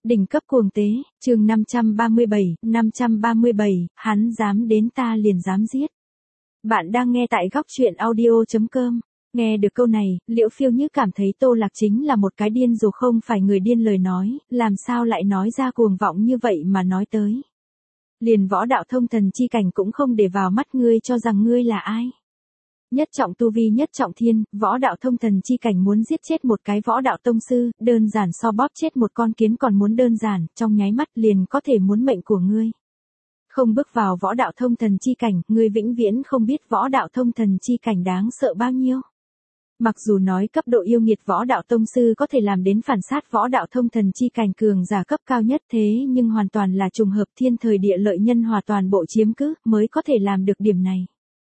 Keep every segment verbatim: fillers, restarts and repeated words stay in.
Đỉnh cấp cuồng tế, chương năm trăm ba mươi bảy, năm trăm ba mươi bảy, hắn dám đến ta liền dám giết. Bạn đang nghe tại góc truyện audio chấm com. Nghe được câu này, Liễu Phiêu Như cảm thấy Tô Lạc chính là một cái điên dù không phải người điên lời nói, làm sao lại nói ra cuồng vọng như vậy mà nói tới. Liền võ đạo thông thần chi cảnh cũng không để vào mắt ngươi cho rằng ngươi là ai. Nhất trọng tu vi nhất trọng thiên, võ đạo thông thần chi cảnh muốn giết chết một cái võ đạo tông sư, đơn giản so bóp chết một con kiến còn muốn đơn giản, trong nháy mắt liền có thể muốn mệnh của ngươi. Không bước vào võ đạo thông thần chi cảnh, ngươi vĩnh viễn không biết võ đạo thông thần chi cảnh đáng sợ bao nhiêu. Mặc dù nói cấp độ yêu nghiệt võ đạo tông sư có thể làm đến phản sát võ đạo thông thần chi cảnh cường giả cấp cao nhất thế nhưng hoàn toàn là trùng hợp thiên thời địa lợi nhân hòa toàn bộ chiếm cứ mới có thể làm được điểm này.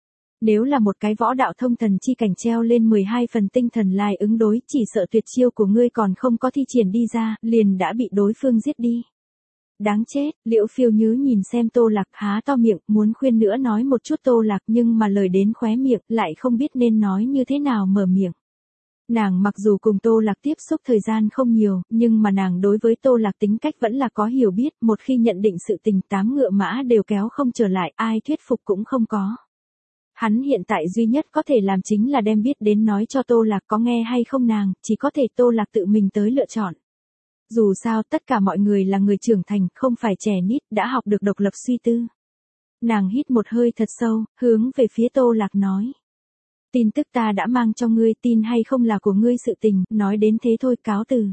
Nếu là một cái võ đạo thông thần chi cảnh treo lên mười hai phần tinh thần lai ứng đối, chỉ sợ tuyệt chiêu của ngươi còn không có thi triển đi ra, liền đã bị đối phương giết đi. Đáng chết, Liễu Phiêu Như nhìn xem Tô Lạc há to miệng, muốn khuyên nữa nói một chút Tô Lạc nhưng mà lời đến khóe miệng, lại không biết nên nói như thế nào mở miệng. Nàng mặc dù cùng Tô Lạc tiếp xúc thời gian không nhiều, nhưng mà nàng đối với Tô Lạc tính cách vẫn là có hiểu biết, một khi nhận định sự tình tám ngựa mã đều kéo không trở lại, ai thuyết phục cũng không có. Hắn hiện tại duy nhất có thể làm chính là đem biết đến nói cho Tô Lạc có nghe hay không nàng, chỉ có thể Tô Lạc tự mình tới lựa chọn. Dù sao tất cả mọi người là người trưởng thành, không phải trẻ nít, đã học được độc lập suy tư. Nàng hít một hơi thật sâu, hướng về phía Tô Lạc nói. Tin tức ta đã mang cho ngươi, tin hay không là của ngươi sự tình, nói đến thế thôi, cáo từ.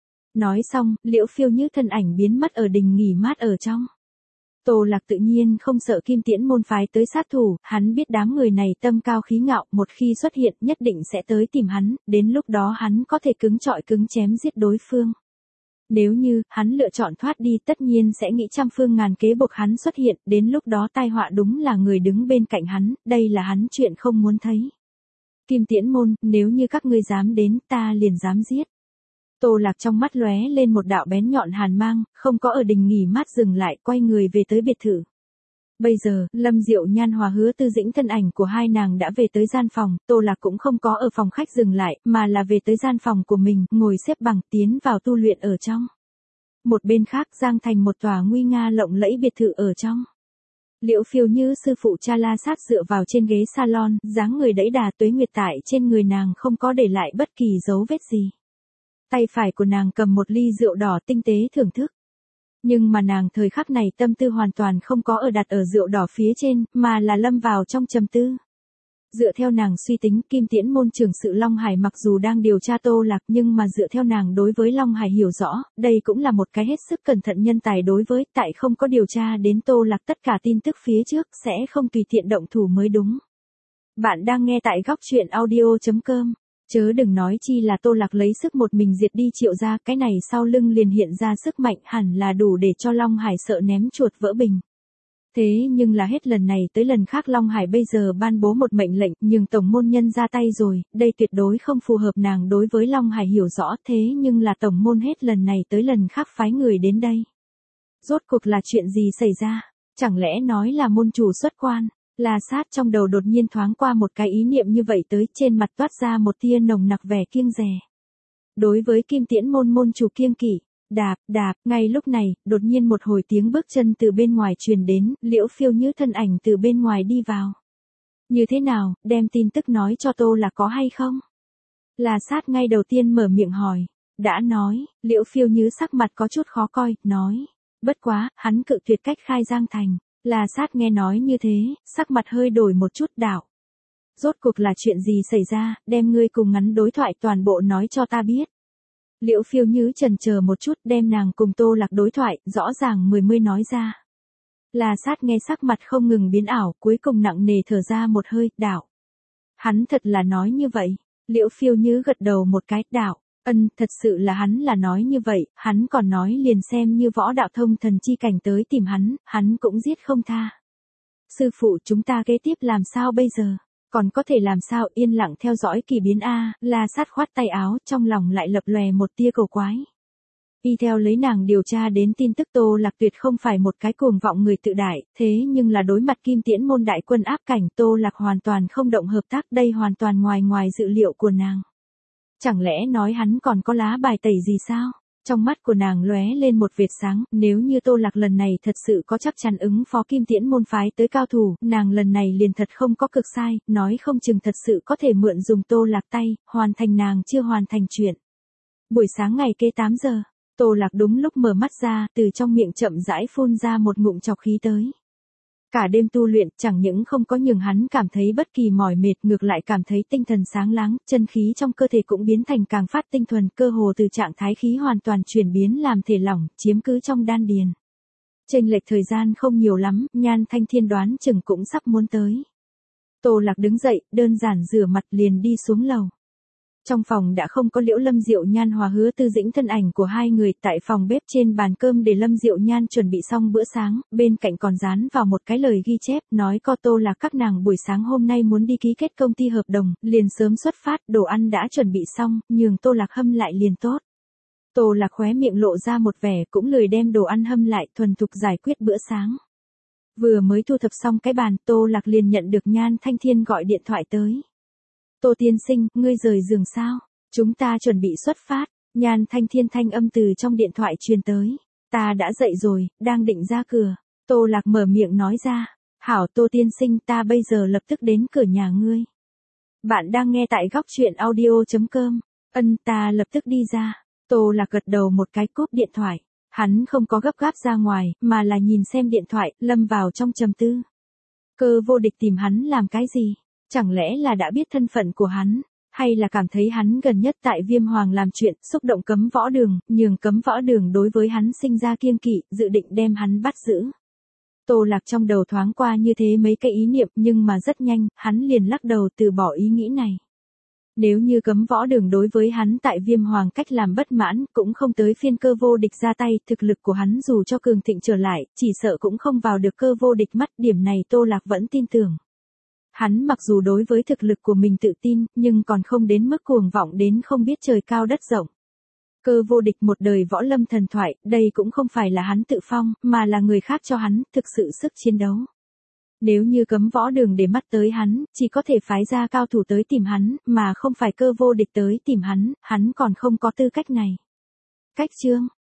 Nói xong, Liễu Phiêu Như thân ảnh biến mất ở đình nghỉ mát ở trong. Tô Lạc tự nhiên không sợ Kim Tiễn môn phái tới sát thủ, hắn biết đám người này tâm cao khí ngạo, một khi xuất hiện nhất định sẽ tới tìm hắn, đến lúc đó hắn có thể cứng trọi cứng chém giết đối phương. Nếu như hắn lựa chọn thoát đi tất nhiên sẽ nghĩ trăm phương ngàn kế buộc hắn xuất hiện, đến lúc đó tai họa đúng là người đứng bên cạnh hắn, đây là hắn chuyện không muốn thấy. Kim Tiễn môn, nếu như các ngươi dám đến ta liền dám giết. Tô Lạc trong mắt lóe lên một đạo bén nhọn hàn mang, không có ở đình nghỉ mát dừng lại, quay người về tới biệt thự. Bây giờ, Lâm Diệu Nhan hòa Hứa Tư Dĩnh thân ảnh của hai nàng đã về tới gian phòng, Tô Lạc cũng không có ở phòng khách dừng lại, mà là về tới gian phòng của mình, ngồi xếp bằng tiến vào tu luyện ở trong. Một bên khác Giang Thành một tòa nguy nga lộng lẫy biệt thự ở trong. Liễu Phiêu Như sư phụ Cha La Sát dựa vào trên ghế salon, dáng người đẫy đà tuế nguyệt tại trên người nàng không có để lại bất kỳ dấu vết gì. Tay phải của nàng cầm một ly rượu đỏ tinh tế thưởng thức. Nhưng mà nàng thời khắc này tâm tư hoàn toàn không có ở đặt ở rượu đỏ phía trên, mà là lâm vào trong trầm tư. Dựa theo nàng suy tính, Kim Tiễn môn trưởng sự Long Hải mặc dù đang điều tra Tô Lạc nhưng mà dựa theo nàng đối với Long Hải hiểu rõ, đây cũng là một cái hết sức cẩn thận nhân tài đối với, tại không có điều tra đến Tô Lạc tất cả tin tức phía trước sẽ không tùy tiện động thủ mới đúng. Bạn đang nghe tại góc truyện audio chấm com. Chớ đừng nói chi là Tô Lạc lấy sức một mình diệt đi Triệu gia, cái này sau lưng liền hiện ra sức mạnh hẳn là đủ để cho Long Hải sợ ném chuột vỡ bình. Thế nhưng là hết lần này tới lần khác Long Hải bây giờ ban bố một mệnh lệnh nhưng tổng môn nhân ra tay rồi, đây tuyệt đối không phù hợp nàng đối với Long Hải hiểu rõ thế nhưng là tổng môn hết lần này tới lần khác phái người đến đây. Rốt cuộc là chuyện gì xảy ra? Chẳng lẽ nói là môn chủ xuất quan? La Sát trong đầu đột nhiên thoáng qua một cái ý niệm như vậy tới trên mặt toát ra một tia nồng nặc vẻ kiêng dè. Đối với Kim Tiễn môn môn chủ kiêng kỵ, đạp, đạp, ngay lúc này, đột nhiên một hồi tiếng bước chân từ bên ngoài truyền đến, Liễu Phiêu Như thân ảnh từ bên ngoài đi vào. Như thế nào, đem tin tức nói cho Tô Lạc có hay không? La Sát ngay đầu tiên mở miệng hỏi, đã nói, Liễu Phiêu Như sắc mặt có chút khó coi, nói, bất quá, hắn cự tuyệt cách khai Giang Thành. La Sát nghe nói như thế, sắc mặt hơi đổi một chút đạo. Rốt cuộc là chuyện gì xảy ra, đem ngươi cùng ngắn đối thoại toàn bộ nói cho ta biết. Liễu Phiêu Như chần chờ một chút đem nàng cùng Tô Lạc đối thoại, rõ ràng mười mươi nói ra. La Sát nghe sắc mặt không ngừng biến ảo, cuối cùng nặng nề thở ra một hơi, đạo. Hắn thật là nói như vậy. Liễu Phiêu Như gật đầu một cái, đạo. Ân, thật sự là hắn là nói như vậy, hắn còn nói liền xem như võ đạo thông thần chi cảnh tới tìm hắn, hắn cũng giết không tha. Sư phụ chúng ta kế tiếp làm sao bây giờ? Còn có thể làm sao yên lặng theo dõi kỳ biến A, La Sát khoát tay áo, trong lòng lại lập lòe một tia cầu quái. Y theo lấy nàng điều tra đến tin tức Tô Lạc tuyệt không phải một cái cuồng vọng người tự đại, thế nhưng là đối mặt Kim Tiễn môn đại quân áp cảnh Tô Lạc hoàn toàn không động hợp tác, đây hoàn toàn ngoài ngoài dự liệu của nàng. Chẳng lẽ nói hắn còn có lá bài tẩy gì sao? Trong mắt của nàng lóe lên một vệt sáng, nếu như Tô Lạc lần này thật sự có chắc chắn ứng phó Kim Tiễn môn phái tới cao thủ, nàng lần này liền thật không có cực sai, nói không chừng thật sự có thể mượn dùng Tô Lạc tay, hoàn thành nàng chưa hoàn thành chuyện. Buổi sáng ngày kế tám giờ, Tô Lạc đúng lúc mở mắt ra, từ trong miệng chậm rãi phun ra một ngụm trọc khí tới. Cả đêm tu luyện chẳng những không có nhường hắn cảm thấy bất kỳ mỏi mệt, ngược lại cảm thấy tinh thần sáng láng, chân khí trong cơ thể cũng biến thành càng phát tinh thuần, cơ hồ từ trạng thái khí hoàn toàn chuyển biến làm thể lỏng, chiếm cứ trong đan điền. Chênh lệch thời gian không nhiều lắm, Nhan Thanh Thiên đoán chừng cũng sắp muốn tới. Tô Lạc đứng dậy, đơn giản rửa mặt liền đi xuống lầu. Trong phòng đã không có Liễu Lâm Diệu Nhan hòa Hứa Tư Dĩnh thân ảnh của hai người, tại phòng bếp trên bàn cơm để Lâm Diệu Nhan chuẩn bị xong bữa sáng, bên cạnh còn dán vào một cái lời ghi chép, nói co Tô Lạc các nàng buổi sáng hôm nay muốn đi ký kết công ty hợp đồng, liền sớm xuất phát, đồ ăn đã chuẩn bị xong, nhường Tô Lạc hâm lại liền tốt. Tô Lạc khóe miệng lộ ra một vẻ, cũng lười đem đồ ăn hâm lại, thuần thục giải quyết bữa sáng. Vừa mới thu thập xong cái bàn, Tô Lạc liền nhận được Nhan Thanh Thiên gọi điện thoại tới. Tô tiên sinh, ngươi rời giường sao? Chúng ta chuẩn bị xuất phát. Nhan Thanh Thiên thanh âm từ trong điện thoại truyền tới. Ta đã dậy rồi, đang định ra cửa. Tô Lạc mở miệng nói ra. Hảo Tô tiên sinh, ta bây giờ lập tức đến cửa nhà ngươi. Bạn đang nghe tại góc truyện audio chấm com. Ân, ta lập tức đi ra. Tô Lạc gật đầu một cái, cúp điện thoại. Hắn không có gấp gáp ra ngoài, mà là nhìn xem điện thoại, lâm vào trong trầm tư. Cơ vô địch tìm hắn làm cái gì? Chẳng lẽ là đã biết thân phận của hắn, hay là cảm thấy hắn gần nhất tại Viêm Hoàng làm chuyện, xúc động Cấm Võ Đường, nhường Cấm Võ Đường đối với hắn sinh ra kiêng kỵ, dự định đem hắn bắt giữ. Tô Lạc trong đầu thoáng qua như thế mấy cái ý niệm, nhưng mà rất nhanh, hắn liền lắc đầu từ bỏ ý nghĩ này. Nếu như Cấm Võ Đường đối với hắn tại Viêm Hoàng cách làm bất mãn, cũng không tới phiên Cơ vô địch ra tay, thực lực của hắn dù cho cường thịnh trở lại, chỉ sợ cũng không vào được Cơ vô địch mắt, điểm này Tô Lạc vẫn tin tưởng. Hắn mặc dù đối với thực lực của mình tự tin, nhưng còn không đến mức cuồng vọng đến không biết trời cao đất rộng. Cơ vô địch một đời võ lâm thần thoại, đây cũng không phải là hắn tự phong, mà là người khác cho hắn, thực sự sức chiến đấu. Nếu như Cấm Võ Đường để mắt tới hắn, chỉ có thể phái ra cao thủ tới tìm hắn, mà không phải Cơ vô địch tới tìm hắn, hắn còn không có tư cách này. Cách chương